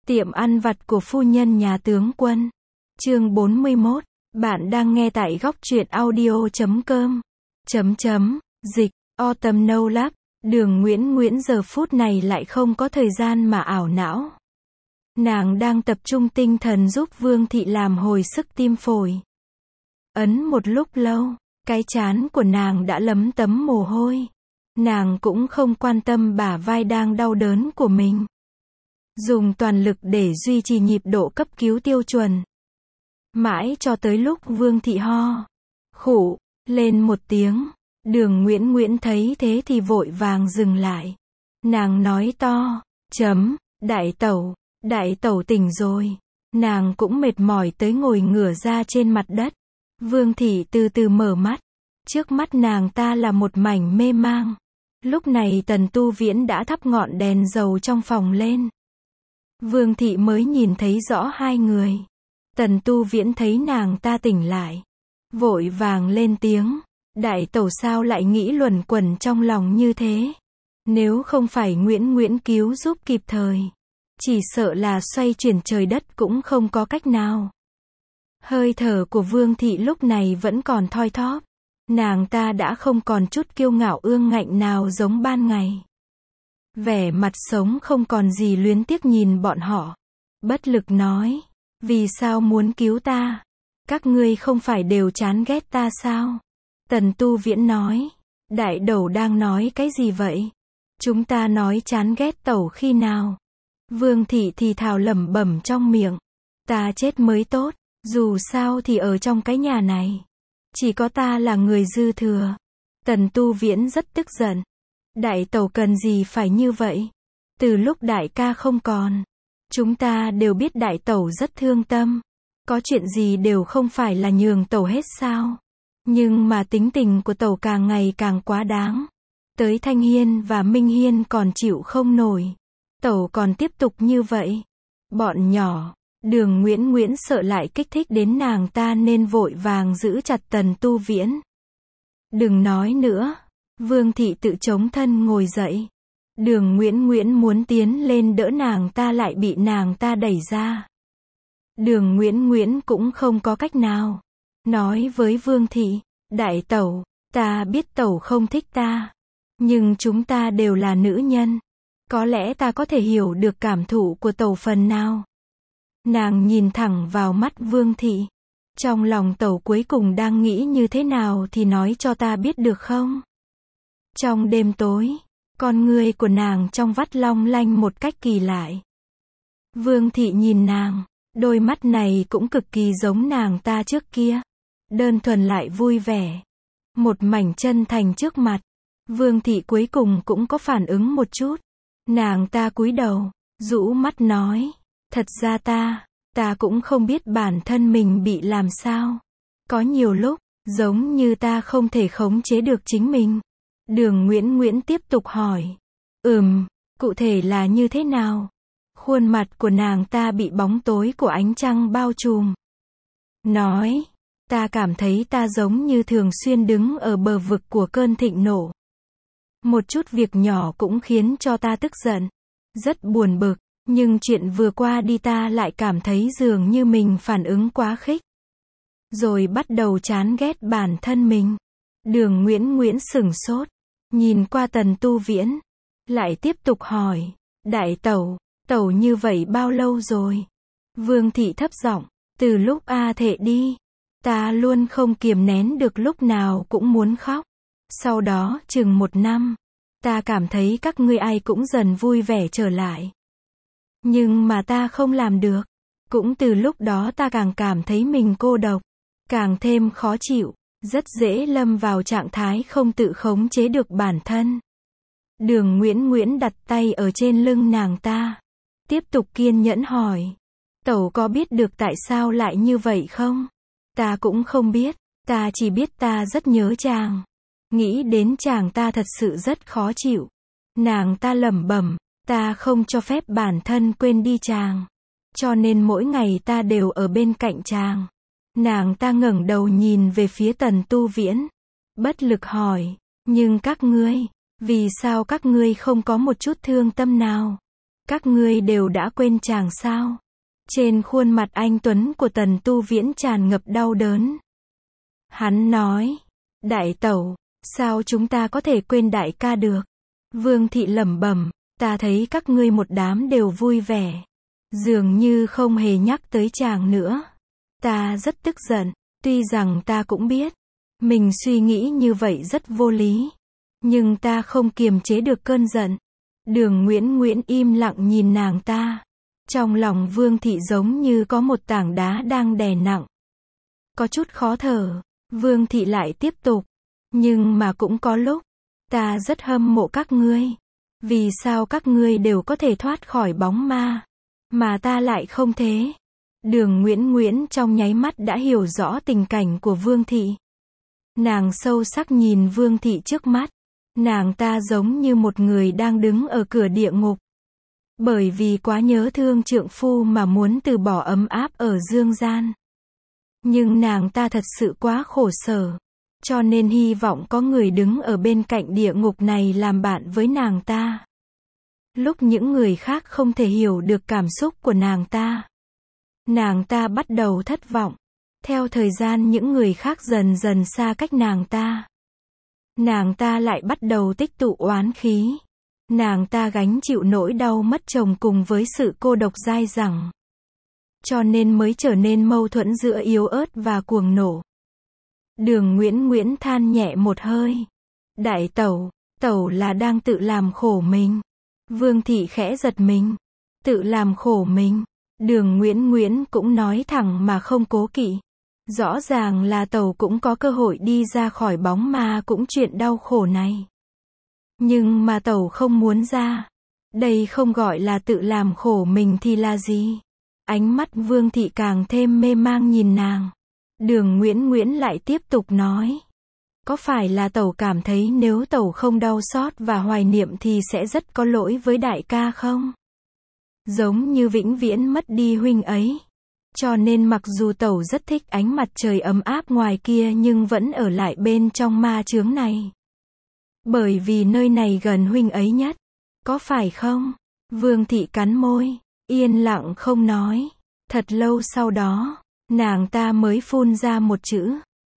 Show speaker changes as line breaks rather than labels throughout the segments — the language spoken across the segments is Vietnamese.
Tiệm ăn vặt của phu nhân nhà tướng quân. Chương 41. Bạn đang nghe tại góc truyện audio.com. Dịch. Autumn No Lab. Đường Nguyễn giờ phút này lại không có thời gian mà ảo não. Nàng đang tập trung tinh thần giúp Vương Thị làm hồi sức tim phổi. Ấn một lúc lâu, cái trán của nàng đã lấm tấm mồ hôi. Nàng cũng không quan tâm bả vai đang đau đớn của mình. Dùng toàn lực để duy trì nhịp độ cấp cứu tiêu chuẩn. Mãi cho tới lúc Vương Thị ho, khụ, lên một tiếng. Đường Nguyễn thấy thế thì vội vàng dừng lại. Nàng nói to, đại tẩu tỉnh rồi. Nàng cũng mệt mỏi tới ngồi ngửa ra trên mặt đất. Vương Thị từ từ mở mắt. Trước mắt nàng ta là một mảnh mê mang. Lúc này Tần Tu Viễn đã thắp ngọn đèn dầu trong phòng lên. Vương Thị mới nhìn thấy rõ hai người. Tần Tu Viễn thấy nàng ta tỉnh lại, vội vàng lên tiếng. Đại tẩu sao lại nghĩ luẩn quẩn trong lòng như thế? Nếu không phải Nguyễn cứu giúp kịp thời, chỉ sợ là xoay chuyển trời đất cũng không có cách nào. Hơi thở của Vương Thị lúc này vẫn còn thoi thóp. Nàng ta đã không còn chút kiêu ngạo ương ngạnh nào giống ban ngày. Vẻ mặt sống không còn gì luyến tiếc nhìn bọn họ. Bất lực nói, vì sao muốn cứu ta? Các ngươi không phải đều chán ghét ta sao? Tần Tu Viễn nói, đại đầu đang nói cái gì vậy? Chúng ta nói chán ghét tẩu khi nào? Vương Thị thì thào lẩm bẩm trong miệng, ta chết mới tốt, dù sao thì ở trong cái nhà này, chỉ có ta là người dư thừa. Tần Tu Viễn rất tức giận. Đại tẩu cần gì phải như vậy? Từ lúc đại ca không còn, chúng ta đều biết đại tẩu rất thương tâm. Có chuyện gì đều không phải là nhường tẩu hết sao? Nhưng mà tính tình của tẩu càng ngày càng quá đáng. Tới Thanh Hiên và Minh Hiên còn chịu không nổi. Tẩu còn tiếp tục như vậy. Bọn nhỏ, Đường Nguyễn sợ lại kích thích đến nàng ta nên vội vàng giữ chặt Tần Tu Viễn. Đừng nói nữa. Vương Thị tự chống thân ngồi dậy. Đường Nguyễn muốn tiến lên đỡ nàng ta lại bị nàng ta đẩy ra. Đường Nguyễn cũng không có cách nào. Nói với Vương Thị, đại tẩu, ta biết tẩu không thích ta. Nhưng chúng ta đều là nữ nhân. Có lẽ ta có thể hiểu được cảm thụ của tẩu phần nào. Nàng nhìn thẳng vào mắt Vương Thị. Trong lòng tẩu cuối cùng đang nghĩ như thế nào thì nói cho ta biết được không? Trong đêm tối, con ngươi của nàng trong vắt long lanh một cách kỳ lạ. Vương Thị nhìn nàng, đôi mắt này cũng cực kỳ giống nàng ta trước kia. Đơn thuần lại vui vẻ. Một mảnh chân thành trước mặt. Vương Thị cuối cùng cũng có phản ứng một chút. Nàng ta cúi đầu, rũ mắt nói, thật ra ta cũng không biết bản thân mình bị làm sao. Có nhiều lúc, giống như ta không thể khống chế được chính mình. Đường Nguyễn tiếp tục hỏi. Cụ thể là như thế nào? Khuôn mặt của nàng ta bị bóng tối của ánh trăng bao trùm. Nói, ta cảm thấy ta giống như thường xuyên đứng ở bờ vực của cơn thịnh nộ. Một chút việc nhỏ cũng khiến cho ta tức giận. Rất buồn bực, nhưng chuyện vừa qua đi ta lại cảm thấy dường như mình phản ứng quá khích. Rồi bắt đầu chán ghét bản thân mình. Đường Nguyễn sửng sốt. Nhìn qua Tần Tu Viễn. Lại tiếp tục hỏi. Đại tẩu như vậy bao lâu rồi? Vương Thị thấp giọng. Từ lúc A Thệ đi. Ta luôn không kiềm nén được lúc nào cũng muốn khóc. Sau đó chừng 1 năm. Ta cảm thấy các ngươi ai cũng dần vui vẻ trở lại. Nhưng mà ta không làm được. Cũng từ lúc đó ta càng cảm thấy mình cô độc. Càng thêm khó chịu. Rất dễ lâm vào trạng thái không tự khống chế được bản thân. Đường Nguyễn đặt tay ở trên lưng nàng ta. Tiếp tục kiên nhẫn hỏi. Tẩu có biết được tại sao lại như vậy không? Ta cũng không biết. Ta chỉ biết ta rất nhớ chàng. Nghĩ đến chàng ta thật sự rất khó chịu. Nàng ta lẩm bẩm. Ta không cho phép bản thân quên đi chàng. Cho nên mỗi ngày ta đều ở bên cạnh chàng. Nàng ta ngẩng đầu nhìn về phía Tần Tu Viễn. Bất lực hỏi. Nhưng các ngươi, vì sao các ngươi không có một chút thương tâm nào? Các ngươi đều đã quên chàng sao? Trên khuôn mặt anh tuấn của Tần Tu Viễn tràn ngập đau đớn. Hắn nói, đại tẩu, sao chúng ta có thể quên đại ca được? Vương thị lẩm bẩm, ta thấy các ngươi một đám đều vui vẻ. Dường như không hề nhắc tới chàng nữa. Ta rất tức giận, tuy rằng ta cũng biết, mình suy nghĩ như vậy rất vô lý. Nhưng ta không kiềm chế được cơn giận. Đường Nguyễn Nguyễn im lặng nhìn nàng ta. Trong lòng Vương thị giống như có một tảng đá đang đè nặng. Có chút khó thở, Vương thị lại tiếp tục. Nhưng mà cũng có lúc, ta rất hâm mộ các ngươi. Vì sao các ngươi đều có thể thoát khỏi bóng ma, mà ta lại không thế? Đường Nguyễn Nguyễn trong nháy mắt đã hiểu rõ tình cảnh của Vương thị. Nàng sâu sắc nhìn Vương thị trước mắt. Nàng ta giống như một người đang đứng ở cửa địa ngục. Bởi vì quá nhớ thương trượng phu mà muốn từ bỏ ấm áp ở dương gian. Nhưng nàng ta thật sự quá khổ sở. Cho nên hy vọng có người đứng ở bên cạnh địa ngục này làm bạn với nàng ta. Lúc những người khác không thể hiểu được cảm xúc của nàng ta bắt đầu thất vọng. Theo thời gian những người khác dần dần xa cách nàng ta lại bắt đầu tích tụ oán khí. Nàng ta gánh chịu nỗi đau mất chồng cùng với sự cô độc dai dẳng. Cho nên mới trở nên mâu thuẫn giữa yếu ớt và cuồng nộ. Đường Nguyễn Nguyễn than nhẹ một hơi. Đại tẩu, tẩu là đang tự làm khổ mình. Vương thị khẽ giật mình. Tự làm khổ mình. Đường Nguyễn Nguyễn cũng nói thẳng mà không cố kỵ. Rõ ràng là tẩu cũng có cơ hội đi ra khỏi bóng ma cũng chuyện đau khổ này. Nhưng mà tẩu không muốn ra. Đây không gọi là tự làm khổ mình thì là gì? Ánh mắt Vương thị càng thêm mê mang nhìn nàng. Đường Nguyễn Nguyễn lại tiếp tục nói. Có phải là tẩu cảm thấy nếu tẩu không đau xót và hoài niệm thì sẽ rất có lỗi với đại ca không? Giống như vĩnh viễn mất đi huynh ấy. Cho nên mặc dù tẩu rất thích ánh mặt trời ấm áp ngoài kia nhưng vẫn ở lại bên trong ma chướng này. Bởi vì nơi này gần huynh ấy nhất. Có phải không? Vương thị cắn môi, yên lặng không nói. Thật lâu sau đó, nàng ta mới phun ra một chữ.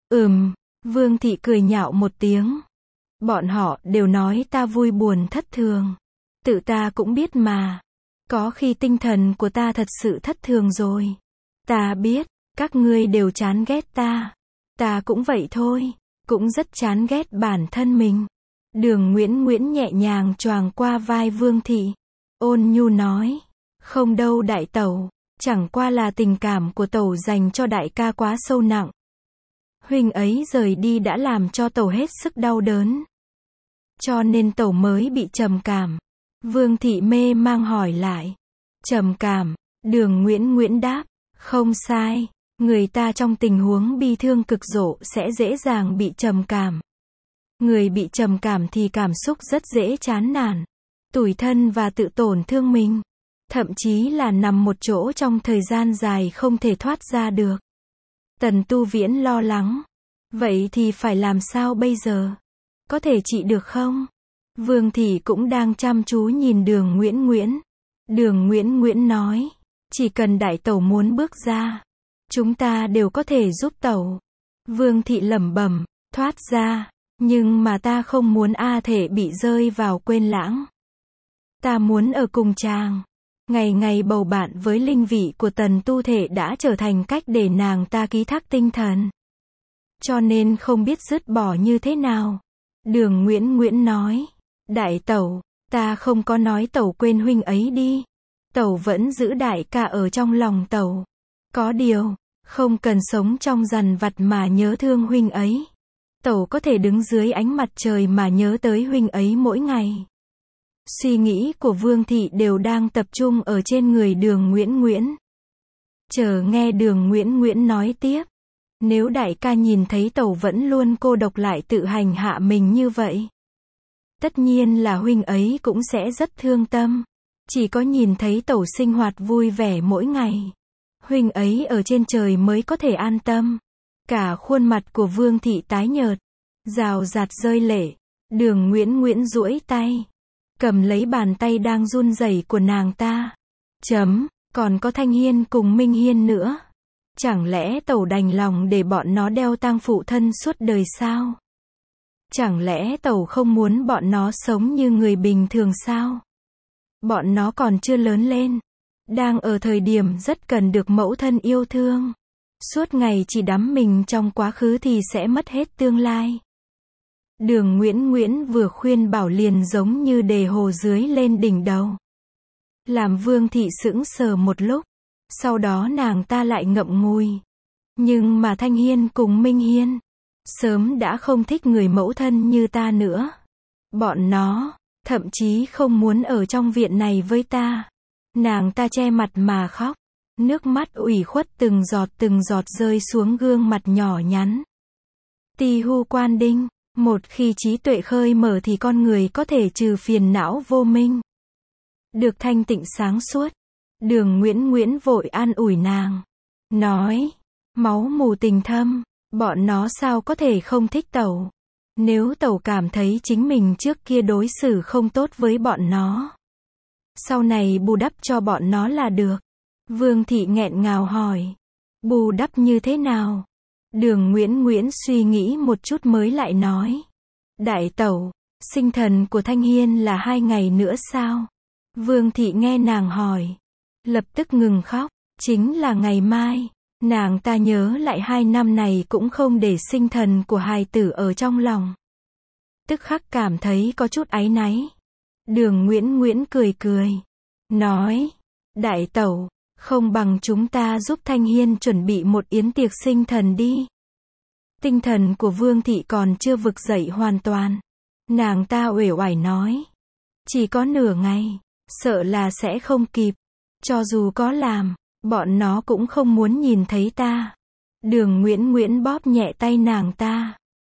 Vương thị cười nhạo một tiếng. Bọn họ đều nói ta vui buồn thất thường. Tự ta cũng biết mà. Có khi tinh thần của ta thật sự thất thường rồi. Ta biết, các ngươi đều chán ghét ta. Ta cũng vậy thôi, cũng rất chán ghét bản thân mình. Đường Nguyễn Nguyễn nhẹ nhàng choàng qua vai Vương thị. Ôn nhu nói, không đâu đại tẩu, chẳng qua là tình cảm của tẩu dành cho đại ca quá sâu nặng. Huynh ấy rời đi đã làm cho tẩu hết sức đau đớn. Cho nên tẩu mới bị trầm cảm. Vương thị mê mang hỏi lại. Trầm cảm, Đường Nguyễn Nguyễn đáp. Không sai, người ta trong tình huống bi thương cực độ sẽ dễ dàng bị trầm cảm. Người bị trầm cảm thì cảm xúc rất dễ chán nản, tủi thân và tự tổn thương mình. Thậm chí là nằm một chỗ trong thời gian dài không thể thoát ra được. Tần Tu Viễn lo lắng. Vậy thì phải làm sao bây giờ? Có thể trị được không? Vương thị cũng đang chăm chú nhìn Đường Nguyễn Nguyễn. Đường Nguyễn Nguyễn nói. Chỉ cần đại tẩu muốn bước ra, chúng ta đều có thể giúp tẩu. Vương thị lẩm bẩm, thoát ra, nhưng mà ta không muốn A Thể bị rơi vào quên lãng. Ta muốn ở cùng chàng. Ngày ngày bầu bạn với linh vị của Tần Tu Thể đã trở thành cách để nàng ta ký thác tinh thần. Cho nên không biết dứt bỏ như thế nào. Đường Nguyễn Nguyễn nói, đại tẩu, ta không có nói tẩu quên huynh ấy đi. Tẩu vẫn giữ đại ca ở trong lòng tẩu. Có điều, không cần sống trong dằn vặt mà nhớ thương huynh ấy. Tẩu có thể đứng dưới ánh mặt trời mà nhớ tới huynh ấy mỗi ngày. Suy nghĩ của Vương thị đều đang tập trung ở trên người Đường Nguyễn Nguyễn. Chờ nghe Đường Nguyễn Nguyễn nói tiếp. Nếu đại ca nhìn thấy tẩu vẫn luôn cô độc lại tự hành hạ mình như vậy, tất nhiên là huynh ấy cũng sẽ rất thương tâm. Chỉ có nhìn thấy tẩu sinh hoạt vui vẻ mỗi ngày, huynh ấy ở trên trời mới có thể an tâm. Cả khuôn mặt của Vương thị tái nhợt, rào rạt rơi lệ. Đường Nguyễn Nguyễn duỗi tay, cầm lấy bàn tay đang run rẩy của nàng ta. Còn có Thanh Hiên cùng Minh Hiên nữa. Chẳng lẽ tẩu đành lòng để bọn nó đeo tang phụ thân suốt đời sao? Chẳng lẽ tẩu không muốn bọn nó sống như người bình thường sao? Bọn nó còn chưa lớn lên, đang ở thời điểm rất cần được mẫu thân yêu thương. Suốt ngày chỉ đắm mình trong quá khứ thì sẽ mất hết tương lai. Đường Nguyễn vừa khuyên bảo liền giống như đề hồ dưới lên đỉnh đầu. Làm Vương thị sững sờ một lúc, sau đó nàng ta lại ngậm ngùi. Nhưng mà Thanh Hiên cùng Minh Hiên sớm đã không thích người mẫu thân như ta nữa. Bọn nó thậm chí không muốn ở trong viện này với ta. Nàng ta che mặt mà khóc, nước mắt ủy khuất từng giọt rơi xuống gương mặt nhỏ nhắn. Tì hu quan đinh, một khi trí tuệ khơi mở thì con người có thể trừ phiền não vô minh, được thanh tịnh sáng suốt. Đường Nguyễn vội an ủi nàng, nói, máu mù tình thâm, bọn nó sao có thể không thích tẩu. Nếu tẩu cảm thấy chính mình trước kia đối xử không tốt với bọn nó, sau này bù đắp cho bọn nó là được. Vương thị nghẹn ngào hỏi, bù đắp như thế nào? Đường Nguyễn suy nghĩ một chút mới lại nói, đại tẩu, sinh thần của Thanh Hiên là 2 ngày nữa sao? Vương thị nghe nàng hỏi, lập tức ngừng khóc, chính là ngày mai. Nàng ta nhớ lại 2 năm này cũng không để sinh thần của hài tử ở trong lòng. Tức khắc cảm thấy có chút áy náy. Đường Nguyễn cười, nói, đại tẩu, không bằng chúng ta giúp Thanh Hiên chuẩn bị một yến tiệc sinh thần đi. Tinh thần của Vương thị còn chưa vực dậy hoàn toàn. Nàng ta uể oải nói, chỉ có nửa ngày, sợ là sẽ không kịp. Cho dù có làm, bọn nó cũng không muốn nhìn thấy ta. Đường Nguyễn bóp nhẹ tay nàng ta.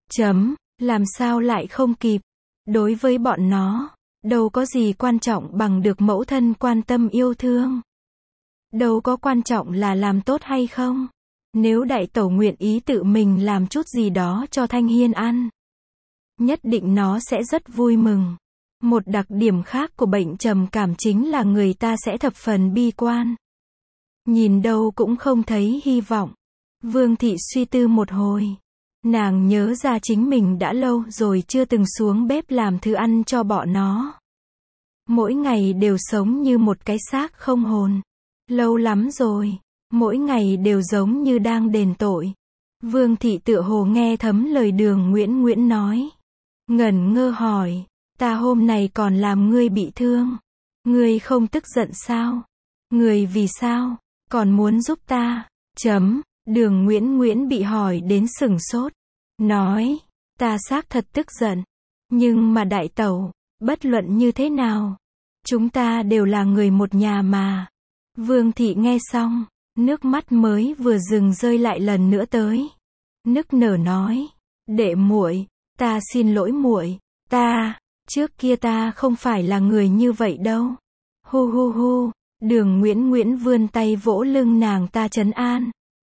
Làm sao lại không kịp? Đối với bọn nó, đâu có gì quan trọng bằng được mẫu thân quan tâm yêu thương. Đâu có quan trọng là làm tốt hay không. Nếu đại tẩu nguyện ý tự mình làm chút gì đó cho Thanh Hiên ăn, nhất định nó sẽ rất vui mừng. Một đặc điểm khác của bệnh trầm cảm chính là người ta sẽ thập phần bi quan. Nhìn đâu cũng không thấy hy vọng. Vương thị suy tư một hồi. Nàng nhớ ra chính mình đã lâu rồi chưa từng xuống bếp làm thứ ăn cho bọn nó. Mỗi ngày đều sống như một cái xác không hồn. Lâu lắm rồi, mỗi ngày đều giống như đang đền tội. Vương thị tựa hồ nghe thấm lời Đường Nguyễn nói. Ngẩn ngơ hỏi, ta hôm nay còn làm ngươi bị thương. Ngươi không tức giận sao? Ngươi vì sao còn muốn giúp ta? Đường Nguyễn bị hỏi đến sửng sốt. Nói, ta xác thật tức giận. Nhưng mà đại tẩu, bất luận như thế nào, chúng ta đều là người một nhà mà. Vương thị nghe xong, nước mắt mới vừa dừng rơi lại lần nữa tới. Nức nở nói, đệ muội, ta xin lỗi muội, trước kia ta không phải là người như vậy đâu. Hu. Đường Nguyễn vươn tay vỗ lưng nàng ta trấn an.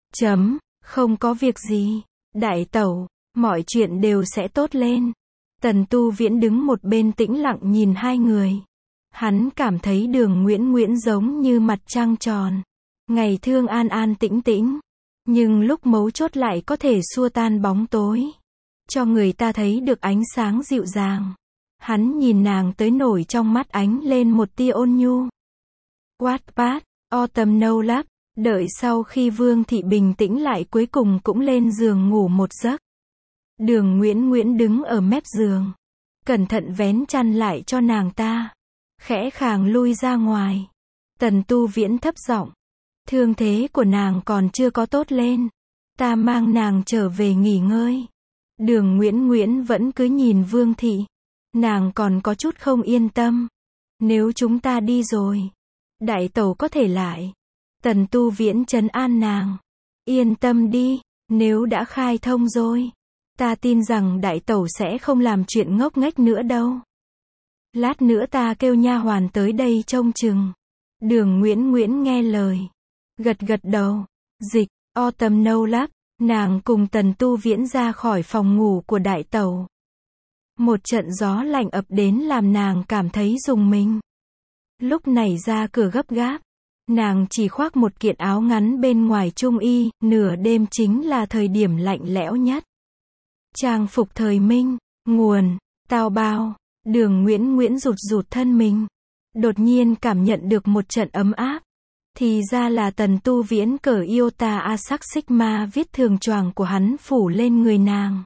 Không có việc gì, đại tẩu, mọi chuyện đều sẽ tốt lên. Tần Tu Viễn đứng một bên tĩnh lặng nhìn hai người. Hắn cảm thấy Đường Nguyễn giống như mặt trăng tròn. Ngày thương an tĩnh tĩnh, nhưng lúc mấu chốt lại có thể xua tan bóng tối, cho người ta thấy được ánh sáng dịu dàng. Hắn nhìn nàng tới nổi trong mắt ánh lên một tia ôn nhu. Wattpad, Autumn No Love, đợi sau khi Vương thị bình tĩnh lại cuối cùng cũng lên giường ngủ một giấc. Đường Nguyễn đứng ở mép giường, cẩn thận vén chăn lại cho nàng ta, khẽ khàng lui ra ngoài. Tần Tu Viễn thấp giọng, thương thế của nàng còn chưa có tốt lên, ta mang nàng trở về nghỉ ngơi. Đường Nguyễn vẫn cứ nhìn Vương thị, nàng còn có chút không yên tâm. Nếu chúng ta đi rồi, đại tẩu có thể lại. Tần Tu Viễn trấn an nàng, yên tâm đi, nếu đã khai thông rồi, ta tin rằng đại tẩu sẽ không làm chuyện ngốc nghếch nữa đâu. Lát nữa ta kêu nha hoàn tới đây trông chừng. Đường Nguyễn nghe lời, gật đầu. Dịch, Autumn No Love, nàng cùng Tần Tu Viễn ra khỏi phòng ngủ của đại tẩu. Một trận gió lạnh ập đến làm nàng cảm thấy rùng mình. Lúc này ra cửa gấp gáp, nàng chỉ khoác một kiện áo ngắn bên ngoài trung y, nửa đêm chính là thời điểm lạnh lẽo nhất. Trang phục thời Minh, nguồn, Tào Bao, Đường Nguyễn Nguyễn rụt rụt thân mình. Đột nhiên cảm nhận được một trận ấm áp. Thì ra là Tần Tu Viễn cởi Iota Asac Sigma viết thường choàng của hắn phủ lên người nàng.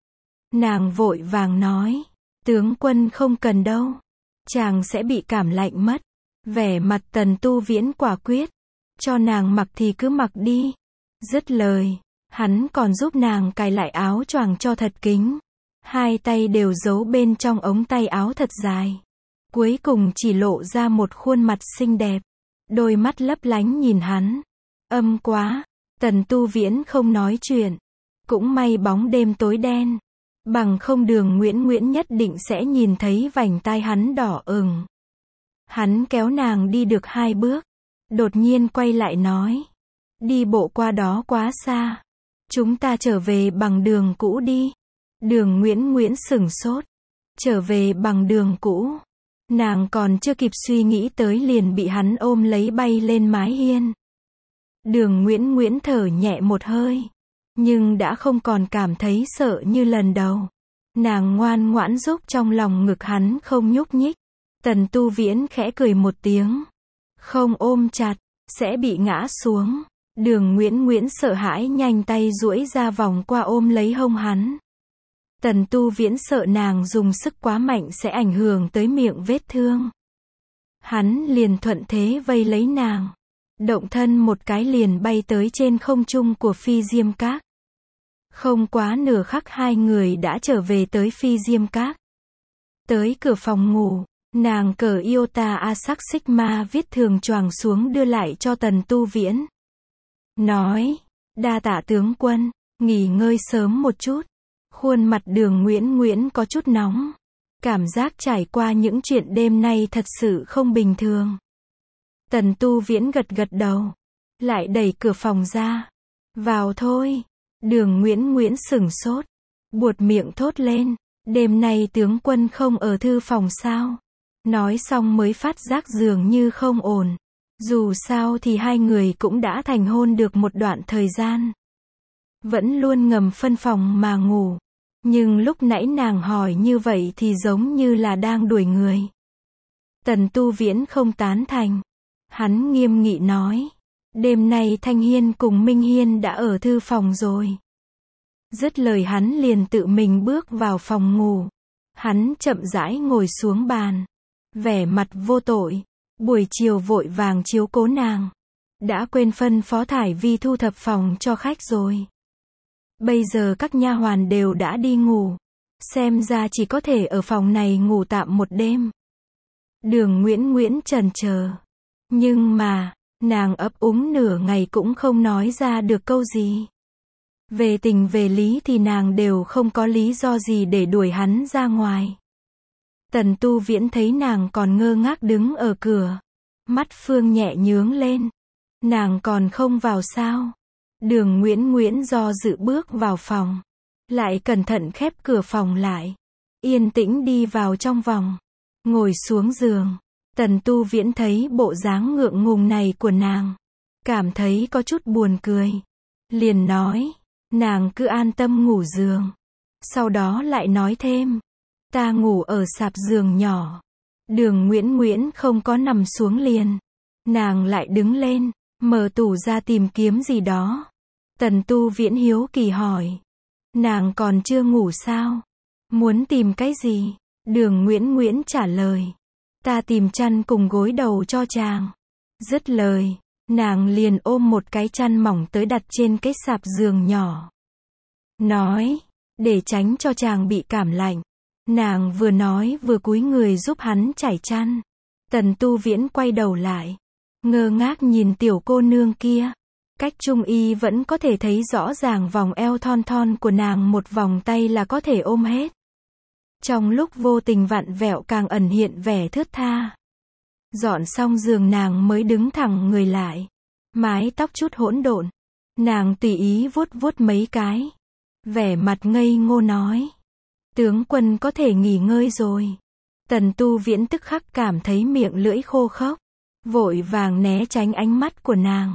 Nàng vội vàng nói, tướng quân không cần đâu, chàng sẽ bị cảm lạnh mất. Vẻ mặt Tần Tu Viễn quả quyết, cho nàng mặc thì cứ mặc đi. Dứt lời, hắn còn giúp nàng cài lại áo choàng cho thật kín. Hai tay đều giấu bên trong ống tay áo thật dài. Cuối cùng chỉ lộ ra một khuôn mặt xinh đẹp. Đôi mắt lấp lánh nhìn hắn. Âm quá, Tần Tu Viễn không nói chuyện. Cũng may bóng đêm tối đen. Bằng không Đường Nguyễn Nguyễn nhất định sẽ nhìn thấy vành tai hắn đỏ ửng. Hắn kéo nàng đi được 2 bước. Đột nhiên quay lại nói. Đi bộ qua đó quá xa. Chúng ta trở về bằng đường cũ đi. Đường Nguyễn Nguyễn sửng sốt. Trở về bằng đường cũ. Nàng còn chưa kịp suy nghĩ tới liền bị hắn ôm lấy bay lên mái hiên. Đường Nguyễn Nguyễn thở nhẹ một hơi. Nhưng đã không còn cảm thấy sợ như lần đầu. Nàng ngoan ngoãn giúp trong lòng ngực hắn không nhúc nhích. Tần Tu Viễn khẽ cười một tiếng. Không ôm chặt, sẽ bị ngã xuống. Đường Nguyễn Nguyễn sợ hãi nhanh tay duỗi ra vòng qua ôm lấy hông hắn. Tần Tu Viễn sợ nàng dùng sức quá mạnh sẽ ảnh hưởng tới miệng vết thương. Hắn liền thuận thế vây lấy nàng. Động thân một cái liền bay tới trên không trung của Phi Diêm Các. Không quá nửa khắc hai người đã trở về tới Phi Diêm Các. Tới cửa phòng ngủ, nàng cởi Iota Asac Sigma viết thường choàng xuống đưa lại cho Tần Tu Viễn. Nói, đa tạ tướng quân, nghỉ ngơi sớm một chút. Khuôn mặt Đường Nguyễn Nguyễn có chút nóng. Cảm giác trải qua những chuyện đêm nay thật sự không bình thường. Tần Tu Viễn gật gật đầu. Lại đẩy cửa phòng ra. Vào thôi. Đường Nguyễn Nguyễn sửng sốt. Buột miệng thốt lên. Đêm nay tướng quân không ở thư phòng sao? Nói xong mới phát giác dường như không ổn. Dù sao thì hai người cũng đã thành hôn được một đoạn thời gian. Vẫn luôn ngầm phân phòng mà ngủ. Nhưng lúc nãy nàng hỏi như vậy thì giống như là đang đuổi người. Tần Tu Viễn không tán thành. Hắn nghiêm nghị nói. Đêm nay Thanh Hiên cùng Minh Hiên đã ở thư phòng rồi. Dứt lời hắn liền tự mình bước vào phòng ngủ. Hắn chậm rãi ngồi xuống bàn. Vẻ mặt vô tội. Buổi chiều vội vàng chiếu cố nàng. Đã quên phân phó Thải Vi thu thập phòng cho khách rồi. Bây giờ các nha hoàn đều đã đi ngủ. Xem ra chỉ có thể ở phòng này ngủ tạm một đêm. Đường Nguyễn Nguyễn chần chờ. Nhưng mà, nàng ấp úng nửa ngày cũng không nói ra được câu gì. Về tình về lý thì nàng đều không có lý do gì để đuổi hắn ra ngoài. Tần Tu Viễn thấy nàng còn ngơ ngác đứng ở cửa. Mắt Phương nhẹ nhướng lên. Nàng còn không vào sao? Đường Nguyễn Nguyễn do dự bước vào phòng. Lại cẩn thận khép cửa phòng lại. Yên tĩnh đi vào trong vòng. Ngồi xuống giường. Tần Tu Viễn thấy bộ dáng ngượng ngùng này của nàng. Cảm thấy có chút buồn cười. Liền nói. Nàng cứ an tâm ngủ giường. Sau đó lại nói thêm. Ta ngủ ở sạp giường nhỏ. Đường Nguyễn Nguyễn không có nằm xuống liền. Nàng lại đứng lên. Mở tủ ra tìm kiếm gì đó. Tần Tu Viễn hiếu kỳ hỏi. Nàng còn chưa ngủ sao? Muốn tìm cái gì? Đường Nguyễn Nguyễn trả lời. Ta tìm chăn cùng gối đầu cho chàng. Dứt lời, nàng liền ôm một cái chăn mỏng tới đặt trên cái sạp giường nhỏ. Nói, để tránh cho chàng bị cảm lạnh. Nàng vừa nói vừa cúi người giúp hắn trải chăn. Tần Tu Viễn quay đầu lại. Ngơ ngác nhìn tiểu cô nương kia. Cách trung y vẫn có thể thấy rõ ràng vòng eo thon thon của nàng, một vòng tay là có thể ôm hết. Trong lúc vô tình vặn vẹo càng ẩn hiện vẻ thướt tha. Dọn xong giường nàng mới đứng thẳng người lại. Mái tóc chút hỗn độn. Nàng tùy ý vuốt vuốt mấy cái. Vẻ mặt ngây ngô nói. Tướng quân có thể nghỉ ngơi rồi. Tần Tu Viễn tức khắc cảm thấy miệng lưỡi khô khốc, vội vàng né tránh ánh mắt của nàng.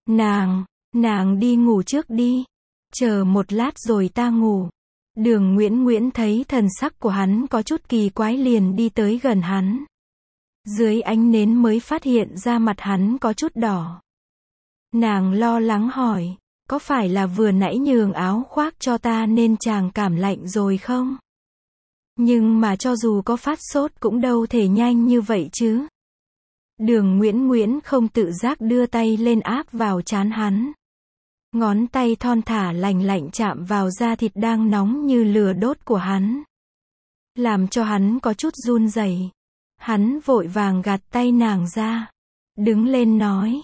Nàng đi ngủ trước đi. Chờ một lát rồi ta ngủ. Đường Nguyễn Nguyễn thấy thần sắc của hắn có chút kỳ quái liền đi tới gần hắn. Dưới ánh nến mới phát hiện ra mặt hắn có chút đỏ. Nàng lo lắng hỏi, có phải là vừa nãy nhường áo khoác cho ta nên chàng cảm lạnh rồi không? Nhưng mà cho dù có phát sốt cũng đâu thể nhanh như vậy chứ. Đường Nguyễn Nguyễn không tự giác đưa tay lên áp vào trán hắn. Ngón tay thon thả lành lạnh chạm vào da thịt đang nóng như lửa đốt của hắn. Làm cho hắn có chút run rẩy. Hắn vội vàng gạt tay nàng ra. Đứng lên nói,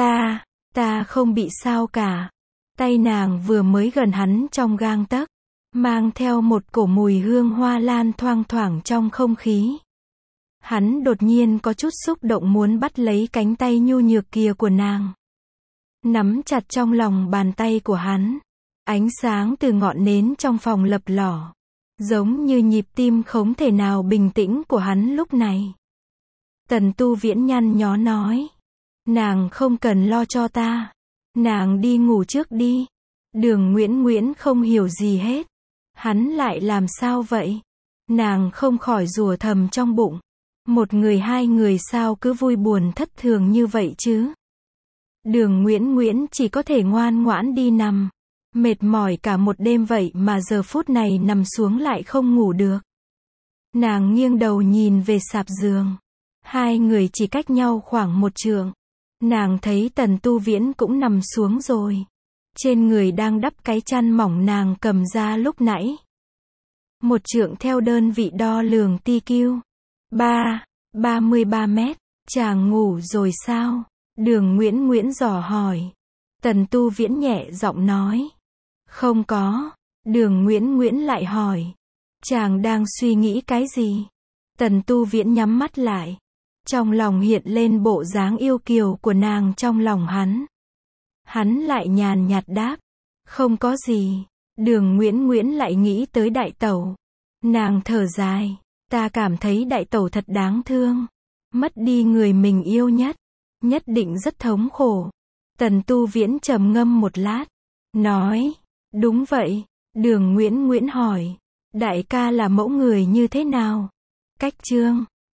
ta không bị sao cả. Tay nàng vừa mới gần hắn trong gang tấc, mang theo một cổ mùi hương hoa lan thoang thoảng trong không khí. Hắn đột nhiên có chút xúc động muốn bắt lấy cánh tay nhu nhược kia của nàng. Nắm chặt trong lòng bàn tay của hắn. Ánh sáng từ ngọn nến trong phòng lập lỏ. Giống như nhịp tim không thể nào bình tĩnh của hắn lúc này. Tần Tu Viễn nhăn nhó nói. Nàng không cần lo cho ta. Nàng đi ngủ trước đi. Đường Nguyễn Nguyễn không hiểu gì hết. Hắn lại làm sao vậy? Nàng không khỏi rủa thầm trong bụng. Một người hai người sao cứ vui buồn thất thường như vậy chứ? Đường Nguyễn Nguyễn chỉ có thể ngoan ngoãn đi nằm. Mệt mỏi cả một đêm vậy mà giờ phút này nằm xuống lại không ngủ được. Nàng nghiêng đầu nhìn về sạp giường. Hai người chỉ cách nhau khoảng 1 trượng. Nàng thấy Tần Tu Viễn cũng nằm xuống rồi. Trên người đang đắp cái chăn mỏng nàng cầm ra lúc nãy. 1 trượng theo đơn vị đo lường TQ. 33 mét. Chàng ngủ rồi sao? Đường Nguyễn Nguyễn dò hỏi. Tần Tu Viễn nhẹ giọng nói. Không có. Đường Nguyễn Nguyễn lại hỏi. Chàng đang suy nghĩ cái gì? Tần Tu Viễn nhắm mắt lại. Trong lòng hiện lên bộ dáng yêu kiều của nàng trong lòng hắn. Hắn lại nhàn nhạt đáp. Không có gì. Đường Nguyễn Nguyễn lại nghĩ tới đại tẩu. Nàng thở dài. Ta cảm thấy đại tẩu thật đáng thương. Mất đi người mình yêu nhất. Nhất định rất thống khổ. Tần Tu Viễn trầm ngâm một lát. Nói. Đúng vậy. Đường Nguyễn Nguyễn hỏi. Đại ca là mẫu người như thế nào? Cách Trương.